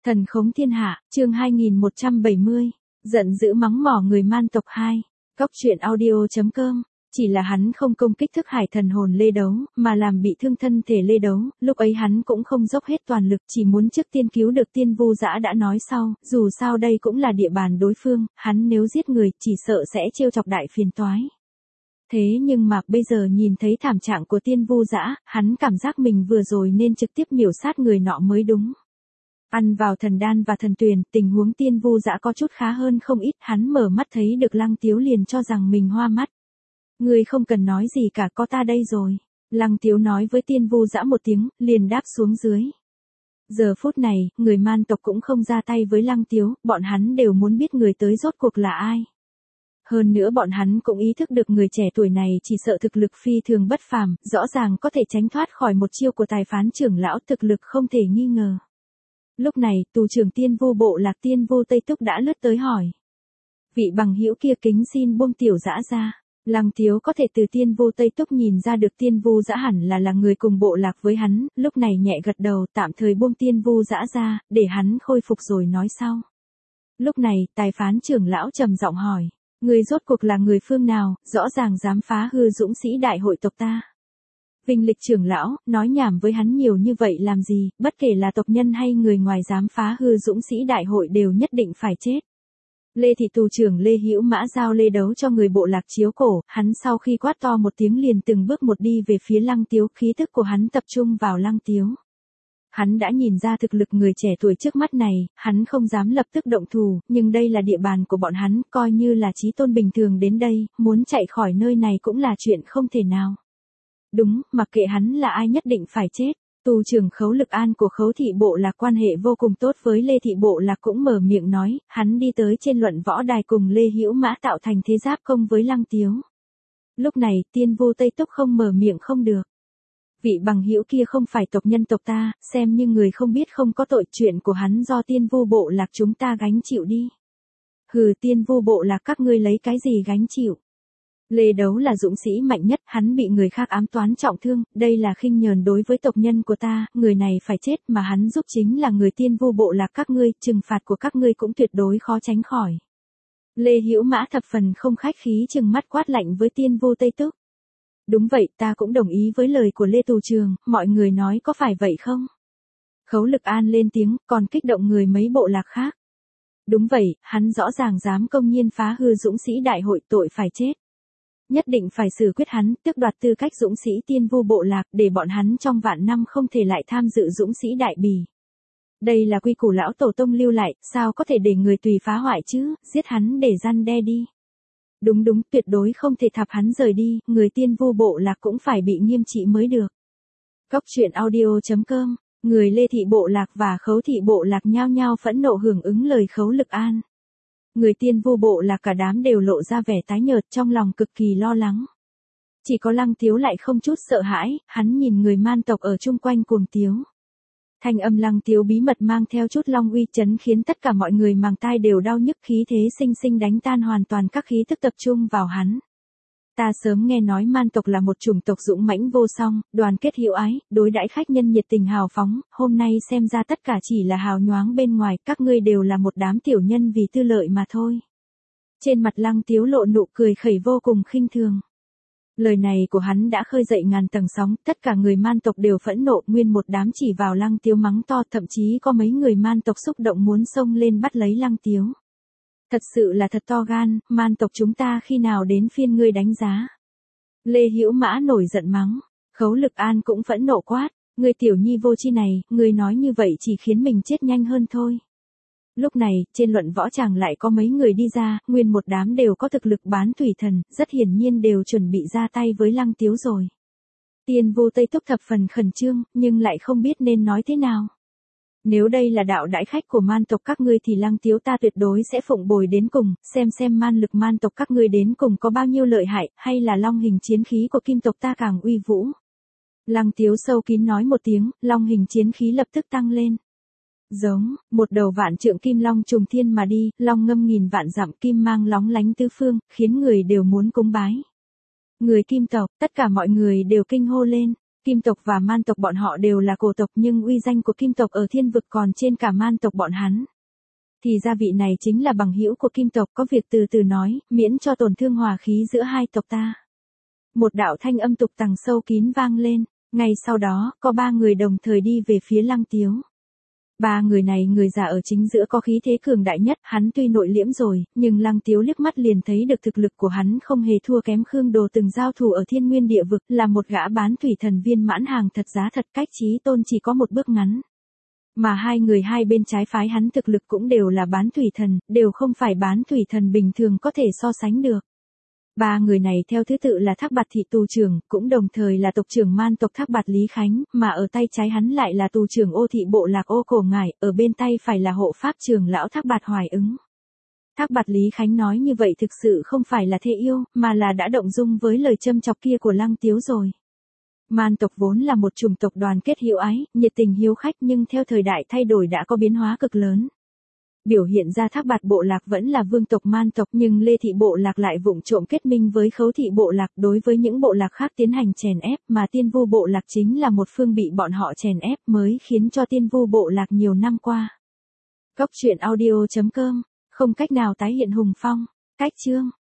Thần khống thiên hạ, chương 2170, giận dữ mắng mỏ người man tộc 2, Cóc truyện audio.com, chỉ là hắn không công kích thức hải thần hồn Lê Đấu, mà làm bị thương thân thể Lê Đấu, lúc ấy hắn cũng không dốc hết toàn lực, chỉ muốn trước tiên cứu được Tiên Vu Dã đã nói sau, dù sao đây cũng là địa bàn đối phương, hắn nếu giết người, chỉ sợ sẽ trêu chọc đại phiền toái. Thế nhưng mà bây giờ nhìn thấy thảm trạng của Tiên Vu Dã, hắn cảm giác mình vừa rồi nên trực tiếp miểu sát người nọ mới đúng. Ăn vào thần đan và thần tuyền, tình huống Tiên Vu Dã có chút khá hơn không ít, hắn mở mắt thấy được Lăng Tiếu liền cho rằng mình hoa mắt. Ngươi không cần nói gì cả, có ta đây rồi. Lăng Tiếu nói với Tiên Vu Dã một tiếng, liền đáp xuống dưới. Giờ phút này, người man tộc cũng không ra tay với Lăng Tiếu, bọn hắn đều muốn biết người tới rốt cuộc là ai. Hơn nữa bọn hắn cũng ý thức được người trẻ tuổi này chỉ sợ thực lực phi thường bất phàm, rõ ràng có thể tránh thoát khỏi một chiêu của tài phán trưởng lão, thực lực không thể nghi ngờ. Lúc này, tù trưởng Tiên Vu bộ lạc Tiên Vu Tây Túc đã lướt tới hỏi. Vị bằng hữu kia kính xin buông Tiểu Dã ra. Lăng Tiếu có thể từ Tiên Vu Tây Túc nhìn ra được Tiên Vu Dã hẳn là người cùng bộ lạc với hắn, lúc này nhẹ gật đầu, tạm thời buông Tiên Vu Dã ra, để hắn khôi phục rồi nói sau. Lúc này, tài phán trưởng lão trầm giọng hỏi. Người rốt cuộc là người phương nào, rõ ràng dám phá hư dũng sĩ đại hội tộc ta. Vinh Lịch trưởng lão, nói nhảm với hắn nhiều như vậy làm gì, bất kể là tộc nhân hay người ngoài dám phá hư dũng sĩ đại hội đều nhất định phải chết. Lê thị tù trưởng Lê Hữu Mã giao Lê Đấu cho người bộ lạc chiếu cổ, hắn sau khi quát to một tiếng liền từng bước một đi về phía Lăng Tiếu, khí thức của hắn tập trung vào Lăng Tiếu. Hắn đã nhìn ra thực lực người trẻ tuổi trước mắt này, hắn không dám lập tức động thủ, nhưng đây là địa bàn của bọn hắn, coi như là chí tôn bình thường đến đây, muốn chạy khỏi nơi này cũng là chuyện không thể nào. Đúng, mặc kệ hắn là ai nhất định phải chết. Tù trưởng Khấu Lực An của Khấu thị bộ lạc quan hệ vô cùng tốt với Lê thị bộ lạc cũng mở miệng nói, hắn đi tới trên luận võ đài cùng Lê Hữu Mã tạo thành thế giáp công với Lăng Tiếu. Lúc này, Tiên Vu Tây Túc không mở miệng không được. Vị bằng hữu kia không phải tộc nhân tộc ta, xem như người không biết không có tội, chuyện của hắn do Tiên Vu bộ lạc chúng ta gánh chịu đi. Hừ, Tiên Vu bộ lạc các ngươi lấy cái gì gánh chịu? Lê Đấu là dũng sĩ mạnh nhất, hắn bị người khác ám toán trọng thương, đây là khinh nhờn đối với tộc nhân của ta, người này phải chết mà hắn giúp chính là người Tiên Vu bộ lạc các ngươi, trừng phạt của các ngươi cũng tuyệt đối khó tránh khỏi. Lê Hữu Mã thập phần không khách khí trừng mắt quát lạnh với Tiên Vu Tây Túc. Đúng vậy, ta cũng đồng ý với lời của Lê tù trưởng, mọi người nói có phải vậy không? Khấu Lực An lên tiếng, còn kích động người mấy bộ lạc khác. Đúng vậy, hắn rõ ràng dám công nhiên phá hư dũng sĩ đại hội, tội phải chết. Nhất định phải xử quyết hắn, tước đoạt tư cách dũng sĩ Tiên Vu bộ lạc, để bọn hắn trong vạn năm không thể lại tham dự dũng sĩ đại bỉ. Đây là quy củ lão tổ tông lưu lại, sao có thể để người tùy phá hoại chứ, giết hắn để răn đe đi. Đúng, tuyệt đối không thể thạp hắn rời đi, người Tiên Vu bộ lạc cũng phải bị nghiêm trị mới được. Cóc truyện audio.com, người Lê thị bộ lạc và Khấu thị bộ lạc nhao nhao phẫn nộ hưởng ứng lời Khấu Lực An. Người Tiên Vu bộ lạc cả đám đều lộ ra vẻ tái nhợt, trong lòng cực kỳ lo lắng. Chỉ có Lăng Tiếu lại không chút sợ hãi, hắn nhìn người man tộc ở chung quanh cuồng tiếu. Thanh âm Lăng Tiếu bí mật mang theo chút long uy chấn khiến tất cả mọi người màng tai đều đau nhức, khí thế sinh sinh đánh tan hoàn toàn các khí thức tập trung vào hắn. Ta sớm nghe nói man tộc là một chủng tộc dũng mãnh vô song, đoàn kết hữu ái, đối đãi khách nhân nhiệt tình hào phóng, hôm nay xem ra tất cả chỉ là hào nhoáng bên ngoài, các ngươi đều là một đám tiểu nhân vì tư lợi mà thôi. Trên mặt Lăng Tiếu lộ nụ cười khẩy vô cùng khinh thường. Lời này của hắn đã khơi dậy ngàn tầng sóng, tất cả người man tộc đều phẫn nộ, nguyên một đám chỉ vào Lăng Tiếu mắng to, thậm chí có mấy người man tộc xúc động muốn xông lên bắt lấy Lăng Tiếu. Thật sự là thật to gan, man tộc chúng ta khi nào đến phiên ngươi đánh giá. Lê Hữu Mã nổi giận mắng, Khấu Lực An cũng phẫn nộ quát, ngươi tiểu nhi vô chi này, ngươi nói như vậy chỉ khiến mình chết nhanh hơn thôi. Lúc này, trên luận võ tràng lại có mấy người đi ra, nguyên một đám đều có thực lực bán thủy thần, rất hiển nhiên đều chuẩn bị ra tay với Lăng Tiếu rồi. Tiên Vu Tây Túc thập phần khẩn trương, nhưng lại không biết nên nói thế nào. Nếu đây là đạo đãi khách của man tộc các ngươi thì Lăng Tiếu ta tuyệt đối sẽ phụng bồi đến cùng, xem man lực man tộc các ngươi đến cùng có bao nhiêu lợi hại, hay là long hình chiến khí của kim tộc ta càng uy vũ. Lăng Tiếu sâu kín nói một tiếng, long hình chiến khí lập tức tăng lên. Giống, một đầu vạn trượng kim long trùng thiên mà đi, long ngâm nghìn vạn dặm, kim mang lóng lánh tứ phương, khiến người đều muốn cúng bái. Người kim tộc, tất cả mọi người đều kinh hô lên. Kim tộc và man tộc bọn họ đều là cổ tộc nhưng uy danh của kim tộc ở thiên vực còn trên cả man tộc bọn hắn. Thì ra vị này chính là bằng hữu của kim tộc, có việc từ từ nói, miễn cho tổn thương hòa khí giữa hai tộc ta. Một đạo thanh âm tục tằng sâu kín vang lên, ngay sau đó, có 3 người đồng thời đi về phía Lăng Tiếu. 3 người này người già ở chính giữa có khí thế cường đại nhất, hắn tuy nội liễm rồi, nhưng Lăng Tiếu liếc mắt liền thấy được thực lực của hắn không hề thua kém Khương Đồ từng giao thủ ở Thiên Nguyên địa vực, là một gã bán thủy thần viên mãn hàng thật giá thật, cách chí tôn chỉ có một bước ngắn. Mà 2 người hai bên trái phái hắn thực lực cũng đều là bán thủy thần, đều không phải bán thủy thần bình thường có thể so sánh được. 3 người này theo thứ tự là Thác Bạt thị tù trưởng, cũng đồng thời là tộc trưởng man tộc Thác Bạt Lý Khánh, mà ở tay trái hắn lại là tù trưởng Ô thị bộ lạc Ô Cổ Ngải, ở bên tay phải là hộ pháp trưởng lão Thác Bạt Hoài Ứng. Thác Bạt Lý Khánh nói như vậy thực sự không phải là thê yêu, mà là đã động dung với lời châm chọc kia của Lăng Tiếu rồi. Man tộc vốn là một chủng tộc đoàn kết hiếu ái, nhiệt tình hiếu khách nhưng theo thời đại thay đổi đã có biến hóa cực lớn. Biểu hiện ra Thác Bạt bộ lạc vẫn là vương tộc man tộc nhưng Lê thị bộ lạc lại vụng trộm kết minh với Khấu thị bộ lạc đối với những bộ lạc khác tiến hành chèn ép mà Tiên Vu bộ lạc chính là một phương bị bọn họ chèn ép mới khiến cho Tiên Vu bộ lạc nhiều năm qua. Cốc truyện audio.com, không cách nào tái hiện hùng phong, cách chương.